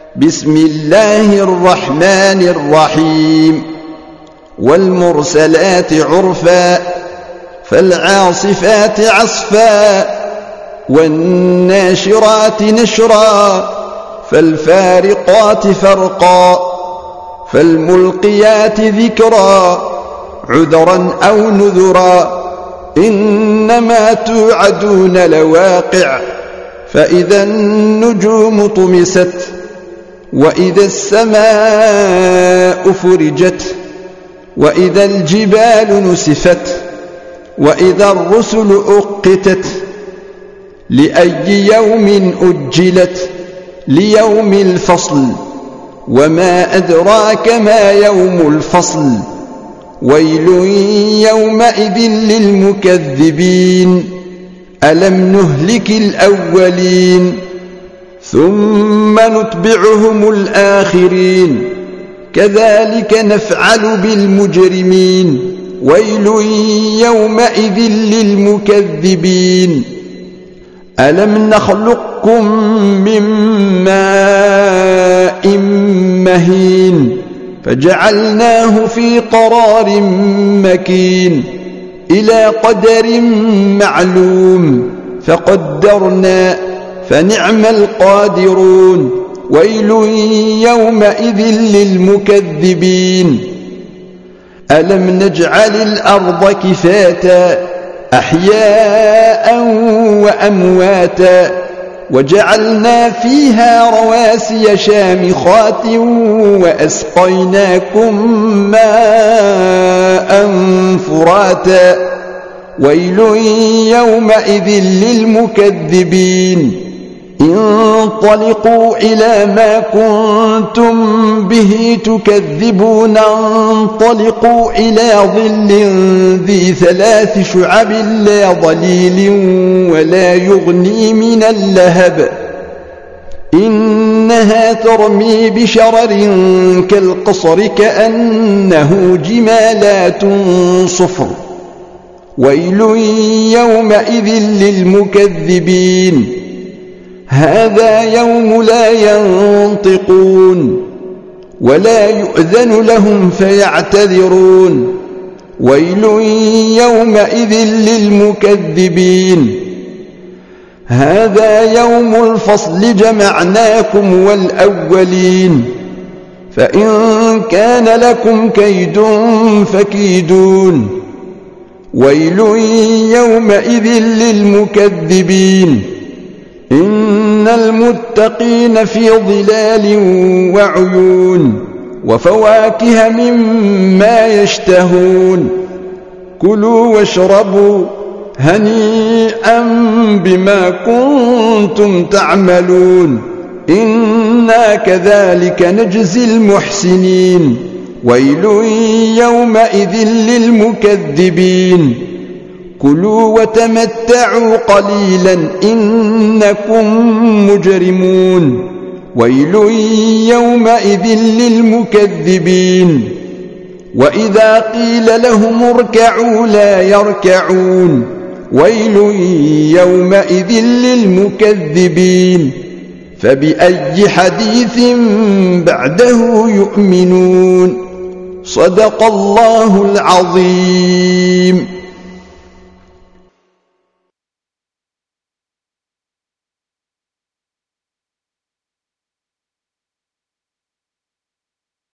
بسم الله الرحمن الرحيم والمرسلات عرفا فالعاصفات عصفا والناشرات نشرا فالفارقات فرقا فالملقيات ذكرا عذرا أو نذرا إنما توعدون لواقع فإذا النجوم طمست وإذا السماء فرجت وإذا الجبال نسفت وإذا الرسل أقتت لأي يوم أجلت ليوم الفصل وما أدراك ما يوم الفصل ويل يومئذ للمكذبين ألم نهلك الأولين ثم نتبعهم الآخرين كذلك نفعل بالمجرمين ويل يومئذ للمكذبين ألم نخلقكم من ماء مهين فجعلناه في قرار مكين إلى قدر معلوم فقدرنا فنعم القادرون ويل يومئذ للمكذبين ألم نجعل الأرض كفاتا أحياء وأمواتا وجعلنا فيها رواسي شامخات وأسقيناكم ماء فراتا ويل يومئذ للمكذبين انطلقوا إلى ما كنتم به تكذبون انطلقوا إلى ظل ذي 3 شعب لا ظليل ولا يغني من اللهب إنها ترمي بشرر كالقصر كأنه جمالات صفر ويل يومئذ للمكذبين هذا يوم لا ينطقون ولا يؤذن لهم فيعتذرون ويل يومئذ للمكذبين هذا يوم الفصل جمعناكم والأولين فإن كان لكم كيد فكيدون ويل يومئذ للمكذبين إن المتقين في ظلال وعيون وفواكه مما يشتهون كلوا واشربوا هنيئا بما كنتم تعملون إنا كذلك نجزي المحسنين ويل يومئذ للمكذبين كلوا وتمتعوا قليلا إنكم مجرمون ويل يومئذ للمكذبين وإذا قيل لهم اركعوا لا يركعون ويل يومئذ للمكذبين فبأي حديث بعده يؤمنون صدق الله العظيم.